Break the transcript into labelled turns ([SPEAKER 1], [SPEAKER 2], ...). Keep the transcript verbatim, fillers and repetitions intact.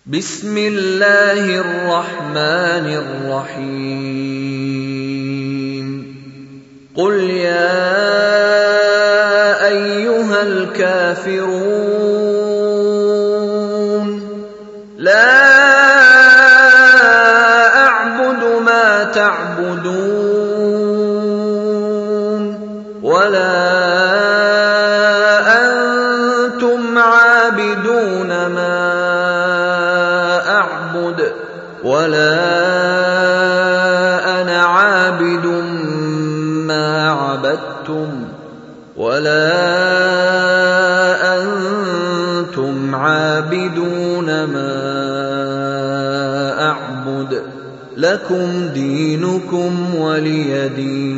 [SPEAKER 1] بسم الله الرحمن الرحيم قل يا أيها الكافرون لا أعبد ما تعبدون ولا أنتم عابدون ما أعبد ولا أنا عابد ما عبدتم ولا أنتم عابدون ما أعبد لكم دينكم ولي دين.